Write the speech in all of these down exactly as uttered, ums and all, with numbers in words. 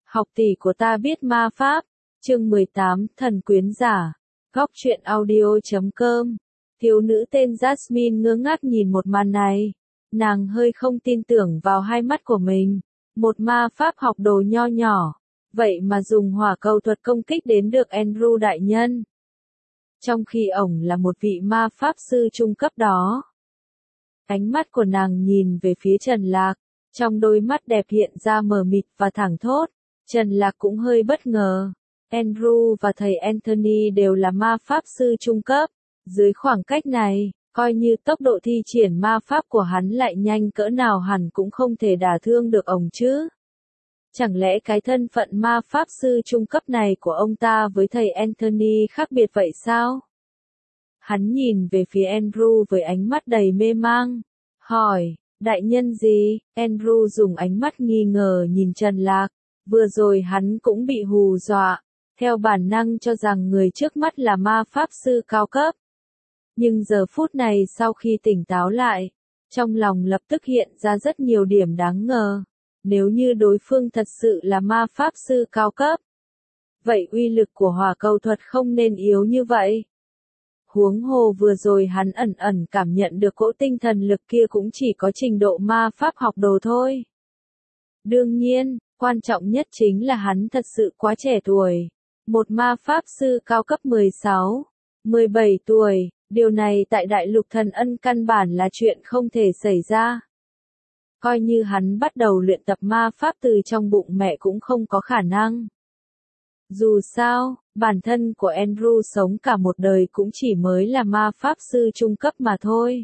Học tỷ của ta biết ma pháp. Chương mười tám, Thần quyến giả. Góc truyện audio chấm com. Thiếu nữ tên Jasmine ngơ ngác nhìn một màn này. Nàng hơi không tin tưởng vào hai mắt của mình. Một ma pháp học đồ nho nhỏ. Vậy mà dùng hỏa cầu thuật công kích đến được Andrew đại nhân. Trong khi ổng là một vị ma pháp sư trung cấp đó. Ánh mắt của nàng nhìn về phía Trần Lạc. Trong đôi mắt đẹp hiện ra mờ mịt và thẳng thốt. Trần Lạc cũng hơi bất ngờ. Andrew và thầy Anthony đều là ma pháp sư trung cấp. Dưới khoảng cách này, coi như tốc độ thi triển ma pháp của hắn lại nhanh cỡ nào hẳn cũng không thể đả thương được ông chứ. Chẳng lẽ cái thân phận ma pháp sư trung cấp này của ông ta với thầy Anthony khác biệt vậy sao? Hắn nhìn về phía Andrew với ánh mắt đầy mê mang. Hỏi, đại nhân gì? Andrew dùng ánh mắt nghi ngờ nhìn Trần Lạc. Vừa rồi hắn cũng bị hù dọa. Theo bản năng cho rằng người trước mắt là ma pháp sư cao cấp. Nhưng giờ phút này sau khi tỉnh táo lại, trong lòng lập tức hiện ra rất nhiều điểm đáng ngờ. Nếu như đối phương thật sự là ma pháp sư cao cấp, vậy uy lực của hỏa cầu thuật không nên yếu như vậy. Huống hồ vừa rồi hắn ẩn ẩn cảm nhận được cỗ tinh thần lực kia cũng chỉ có trình độ ma pháp học đồ thôi. Đương nhiên, quan trọng nhất chính là hắn thật sự quá trẻ tuổi. Một ma pháp sư cao cấp mười sáu, mười bảy tuổi, điều này tại đại lục thần ân căn bản là chuyện không thể xảy ra. Coi như hắn bắt đầu luyện tập ma pháp từ trong bụng mẹ cũng không có khả năng. Dù sao, bản thân của Andrew sống cả một đời cũng chỉ mới là ma pháp sư trung cấp mà thôi.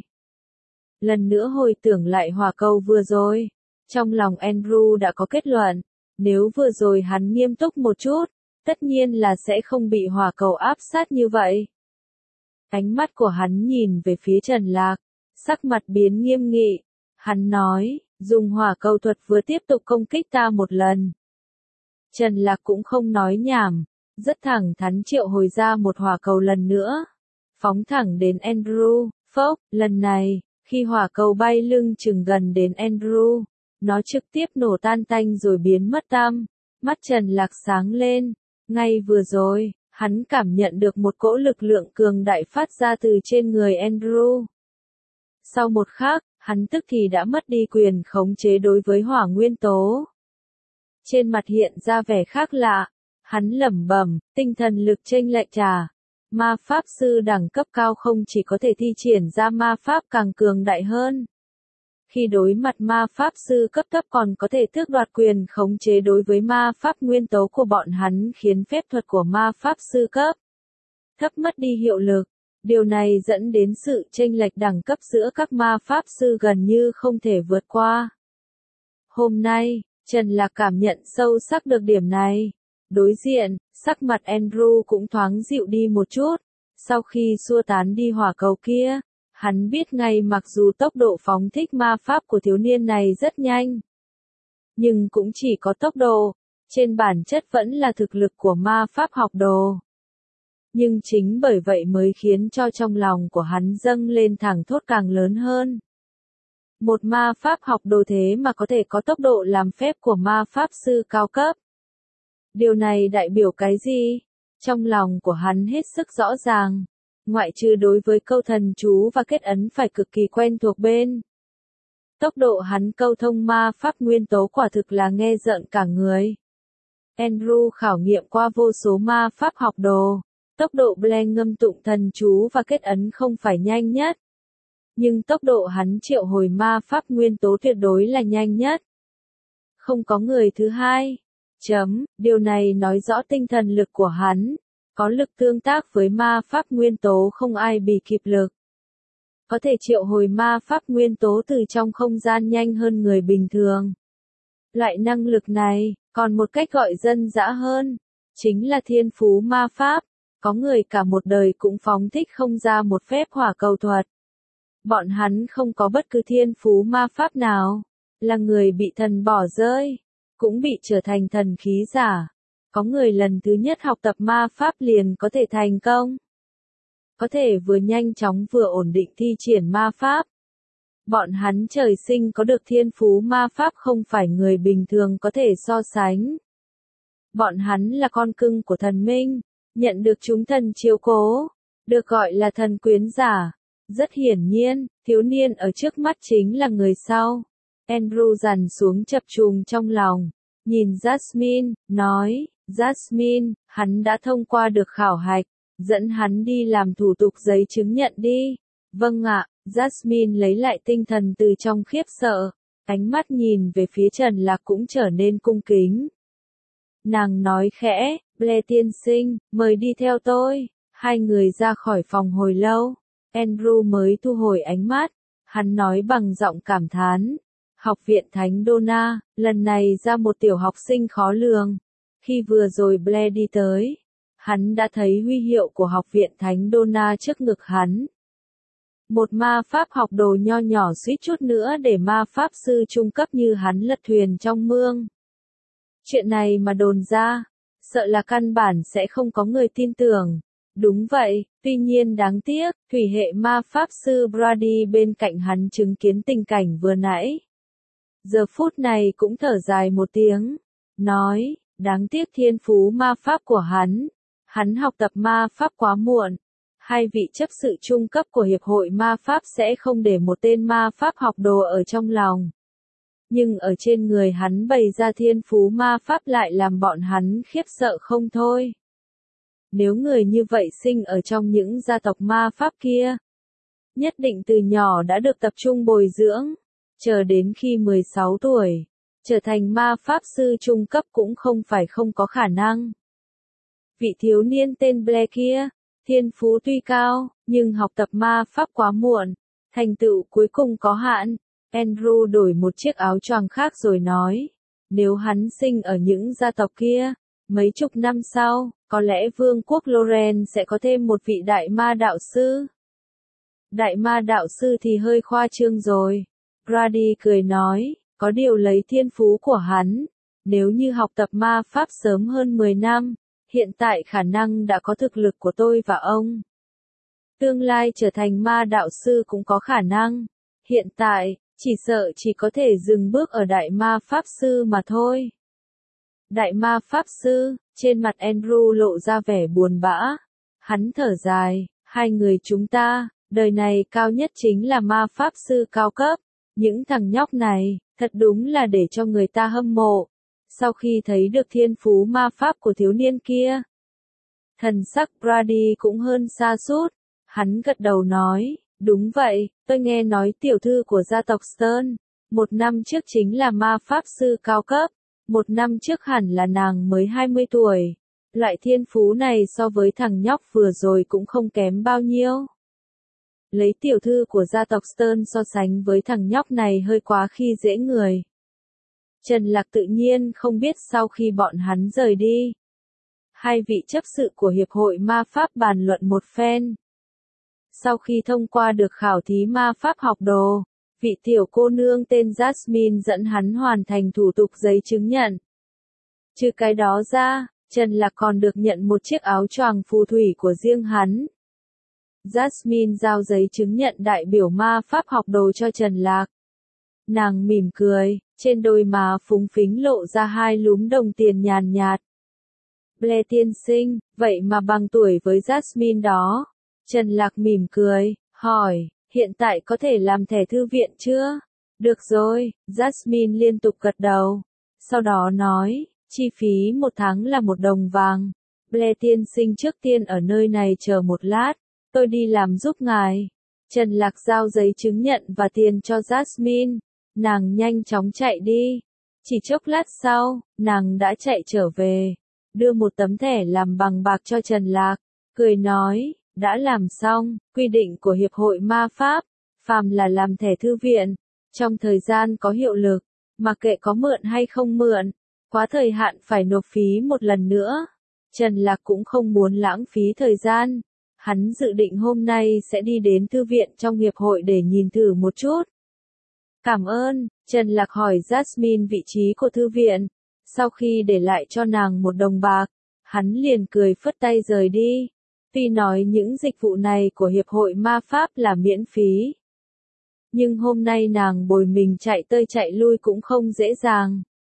Lần nữa hồi tưởng lại hỏa cầu vừa rồi, trong lòng Andrew đã có kết luận, nếu vừa rồi hắn nghiêm túc một chút, tất nhiên là sẽ không bị hỏa cầu áp sát như vậy. Ánh mắt của hắn nhìn về phía Trần Lạc, sắc mặt biến nghiêm nghị. Hắn nói, dùng hỏa cầu thuật vừa tiếp tục công kích ta một lần. Trần Lạc cũng không nói nhảm, rất thẳng thắn triệu hồi ra một hỏa cầu lần nữa. Phóng thẳng đến Andrew, phốc, lần này, khi hỏa cầu bay lưng chừng gần đến Andrew, nó trực tiếp nổ tan tanh rồi biến mất tăm. Mắt Trần Lạc sáng lên, ngay vừa rồi, hắn cảm nhận được một cỗ lực lượng cường đại phát ra từ trên người Andrew. Sau một khắc, hắn tức thì đã mất đi quyền khống chế đối với hỏa nguyên tố. Trên mặt hiện ra vẻ khác lạ, hắn lẩm bẩm, tinh thần lực chênh lệch trà. Ma pháp sư đẳng cấp cao không chỉ có thể thi triển ra ma pháp càng cường đại hơn. Khi đối mặt ma pháp sư cấp thấp còn có thể tước đoạt quyền khống chế đối với ma pháp nguyên tố của bọn hắn khiến phép thuật của ma pháp sư cấp thấp mất đi hiệu lực. Điều này dẫn đến sự chênh lệch đẳng cấp giữa các ma pháp sư gần như không thể vượt qua. Hôm nay, Trần Lạc cảm nhận sâu sắc được điểm này. Đối diện, sắc mặt Andrew cũng thoáng dịu đi một chút. Sau khi xua tán đi hỏa cầu kia, hắn biết ngay mặc dù tốc độ phóng thích ma pháp của thiếu niên này rất nhanh. Nhưng cũng chỉ có tốc độ, trên bản chất vẫn là thực lực của ma pháp học đồ. Nhưng chính bởi vậy mới khiến cho trong lòng của hắn dâng lên thẳng thốt càng lớn hơn. Một ma pháp học đồ thế mà có thể có tốc độ làm phép của ma pháp sư cao cấp. Điều này đại biểu cái gì? Trong lòng của hắn hết sức rõ ràng. Ngoại trừ đối với câu thần chú và kết ấn phải cực kỳ quen thuộc bên. Tốc độ hắn câu thông ma pháp nguyên tố quả thực là nghe rợn cả người. Andrew khảo nghiệm qua vô số ma pháp học đồ. Tốc độ Blaine ngâm tụng thần chú và kết ấn không phải nhanh nhất. Nhưng tốc độ hắn triệu hồi ma pháp nguyên tố tuyệt đối là nhanh nhất. Không có người thứ hai. Chấm, điều này nói rõ tinh thần lực của hắn. Có lực tương tác với ma pháp nguyên tố không ai bì kịp lực. Có thể triệu hồi ma pháp nguyên tố từ trong không gian nhanh hơn người bình thường. Loại năng lực này, còn một cách gọi dân dã hơn, chính là thiên phú ma pháp. Có người cả một đời cũng phóng thích không ra một phép hỏa cầu thuật. Bọn hắn không có bất cứ thiên phú ma pháp nào, là người bị thần bỏ rơi, cũng bị trở thành thần khí giả. Có người lần thứ nhất học tập ma pháp liền có thể thành công. Có thể vừa nhanh chóng vừa ổn định thi triển ma pháp. Bọn hắn trời sinh có được thiên phú ma pháp không phải người bình thường có thể so sánh. Bọn hắn là con cưng của thần minh, nhận được chúng thần chiếu cố, được gọi là thần quyến giả. Rất hiển nhiên, thiếu niên ở trước mắt chính là người sau. Andrew dằn xuống chập trùng trong lòng, nhìn Jasmine, nói, Jasmine, hắn đã thông qua được khảo hạch, dẫn hắn đi làm thủ tục giấy chứng nhận đi. Vâng ạ, Jasmine lấy lại tinh thần từ trong khiếp sợ, ánh mắt nhìn về phía Trần Lạc cũng trở nên cung kính. Nàng nói khẽ, Blair tiên sinh, mời đi theo tôi. Hai người ra khỏi phòng hồi lâu, Andrew mới thu hồi ánh mắt, hắn nói bằng giọng cảm thán. Học viện Thánh Donna, lần này ra một tiểu học sinh khó lường. Khi vừa rồi Blair đi tới, hắn đã thấy huy hiệu của học viện Thánh Donna trước ngực hắn. Một ma pháp học đồ nho nhỏ suýt chút nữa để ma pháp sư trung cấp như hắn lật thuyền trong mương. Chuyện này mà đồn ra, sợ là căn bản sẽ không có người tin tưởng. Đúng vậy, tuy nhiên đáng tiếc, thủy hệ ma pháp sư Brady bên cạnh hắn chứng kiến tình cảnh vừa nãy. Giờ phút này cũng thở dài một tiếng, nói, đáng tiếc thiên phú ma pháp của hắn. Hắn học tập ma pháp quá muộn. Hai vị chấp sự trung cấp của Hiệp hội Ma Pháp sẽ không để một tên ma pháp học đồ ở trong lòng. Nhưng ở trên người hắn bày ra thiên phú ma pháp lại làm bọn hắn khiếp sợ không thôi. Nếu người như vậy sinh ở trong những gia tộc ma pháp kia, nhất định từ nhỏ đã được tập trung bồi dưỡng, chờ đến khi mười sáu tuổi, trở thành ma pháp sư trung cấp cũng không phải không có khả năng. Vị thiếu niên tên Blair kia, thiên phú tuy cao, nhưng học tập ma pháp quá muộn, thành tựu cuối cùng có hạn. Andrew đổi một chiếc áo choàng khác rồi nói, nếu hắn sinh ở những gia tộc kia, mấy chục năm sau, có lẽ vương quốc Loren sẽ có thêm một vị đại ma đạo sư. Đại ma đạo sư thì hơi khoa trương rồi. Brady cười nói, có điều lấy thiên phú của hắn, nếu như học tập ma pháp sớm hơn mười năm, hiện tại khả năng đã có thực lực của tôi và ông. Tương lai trở thành ma đạo sư cũng có khả năng. Hiện tại, chỉ sợ chỉ có thể dừng bước ở đại ma pháp sư mà thôi. Đại ma pháp sư, trên mặt Andrew lộ ra vẻ buồn bã. Hắn thở dài, hai người chúng ta, đời này cao nhất chính là ma pháp sư cao cấp. Những thằng nhóc này, thật đúng là để cho người ta hâm mộ. Sau khi thấy được thiên phú ma pháp của thiếu niên kia, thần sắc Brady cũng hơn sa sút. Hắn gật đầu nói, đúng vậy, tôi nghe nói tiểu thư của gia tộc Stern, một năm trước chính là ma pháp sư cao cấp, một năm trước hẳn là nàng mới hai mươi tuổi. Loại thiên phú này so với thằng nhóc vừa rồi cũng không kém bao nhiêu. Lấy tiểu thư của gia tộc Stern so sánh với thằng nhóc này hơi quá khi dễ người. Trần Lạc tự nhiên không biết sau khi bọn hắn rời đi, hai vị chấp sự của Hiệp hội Ma Pháp bàn luận một phen. Sau khi thông qua được khảo thí ma pháp học đồ, vị tiểu cô nương tên Jasmine dẫn hắn hoàn thành thủ tục giấy chứng nhận. Trừ cái đó ra, Trần Lạc còn được nhận một chiếc áo choàng phù thủy của riêng hắn. Jasmine giao giấy chứng nhận đại biểu ma pháp học đồ cho Trần Lạc. Nàng mỉm cười, trên đôi má phúng phính lộ ra hai lúm đồng tiền nhàn nhạt. Blair tiên sinh, vậy mà bằng tuổi với Jasmine đó. Trần Lạc mỉm cười, hỏi, hiện tại có thể làm thẻ thư viện chưa? Được rồi, Jasmine liên tục gật đầu. Sau đó nói, chi phí một tháng là một đồng vàng. Blair tiên sinh trước tiên ở nơi này chờ một lát, tôi đi làm giúp ngài. Trần Lạc giao giấy chứng nhận và tiền cho Jasmine. Nàng nhanh chóng chạy đi. Chỉ chốc lát sau, nàng đã chạy trở về, đưa một tấm thẻ làm bằng bạc cho Trần Lạc, cười nói, đã làm xong, quy định của Hiệp hội Ma Pháp, phàm là làm thẻ thư viện, trong thời gian có hiệu lực, mặc kệ có mượn hay không mượn, quá thời hạn phải nộp phí một lần nữa. Trần Lạc cũng không muốn lãng phí thời gian, hắn dự định hôm nay sẽ đi đến thư viện trong Hiệp hội để nhìn thử một chút. Cảm ơn, Trần Lạc hỏi Jasmine vị trí của thư viện. Sau khi để lại cho nàng một đồng bạc, hắn liền cười phất tay rời đi. Tuy nói những dịch vụ này của Hiệp hội Ma Pháp là miễn phí, nhưng hôm nay nàng bồi mình chạy tơi chạy lui cũng không dễ dàng.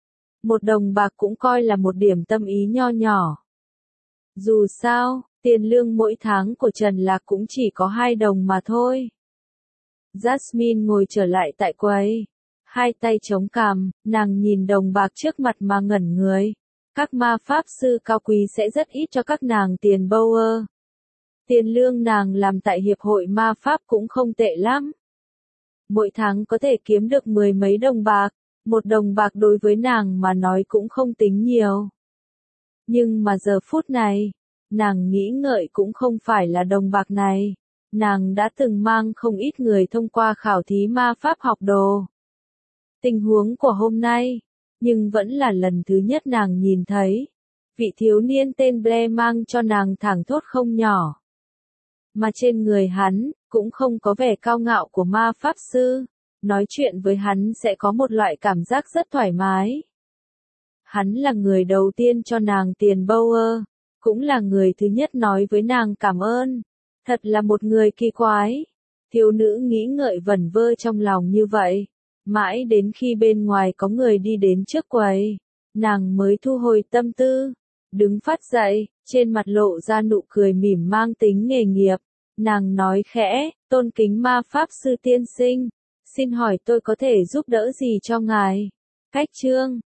Một đồng bạc cũng coi là một điểm tâm ý nho nhỏ. Dù sao, tiền lương mỗi tháng của Trần Lạc cũng chỉ có hai đồng mà thôi. Jasmine ngồi trở lại tại quầy. Hai tay chống cằm, nàng nhìn đồng bạc trước mặt mà ngẩn người. Các ma pháp sư cao quý sẽ rất ít cho các nàng tiền Bower. Tiền lương nàng làm tại hiệp hội ma pháp cũng không tệ lắm. Mỗi tháng có thể kiếm được mười mấy đồng bạc, một đồng bạc đối với nàng mà nói cũng không tính nhiều. Nhưng mà giờ phút này, nàng nghĩ ngợi cũng không phải là đồng bạc này. Nàng đã từng mang không ít người thông qua khảo thí ma pháp học đồ. Tình huống của hôm nay, nhưng vẫn là lần thứ nhất nàng nhìn thấy. Vị thiếu niên tên Blair mang cho nàng thảng thốt không nhỏ. Mà trên người hắn, cũng không có vẻ cao ngạo của ma pháp sư. Nói chuyện với hắn sẽ có một loại cảm giác rất thoải mái. Hắn là người đầu tiên cho nàng tiền Bower, cũng là người thứ nhất nói với nàng cảm ơn. Thật là một người kỳ quái. Thiếu nữ nghĩ ngợi vẩn vơ trong lòng như vậy. Mãi đến khi bên ngoài có người đi đến trước quầy, nàng mới thu hồi tâm tư. Đứng phát dậy, trên mặt lộ ra nụ cười mỉm mang tính nghề nghiệp. Nàng nói khẽ, tôn kính ma pháp sư tiên sinh. Xin hỏi tôi có thể giúp đỡ gì cho ngài? Cách chương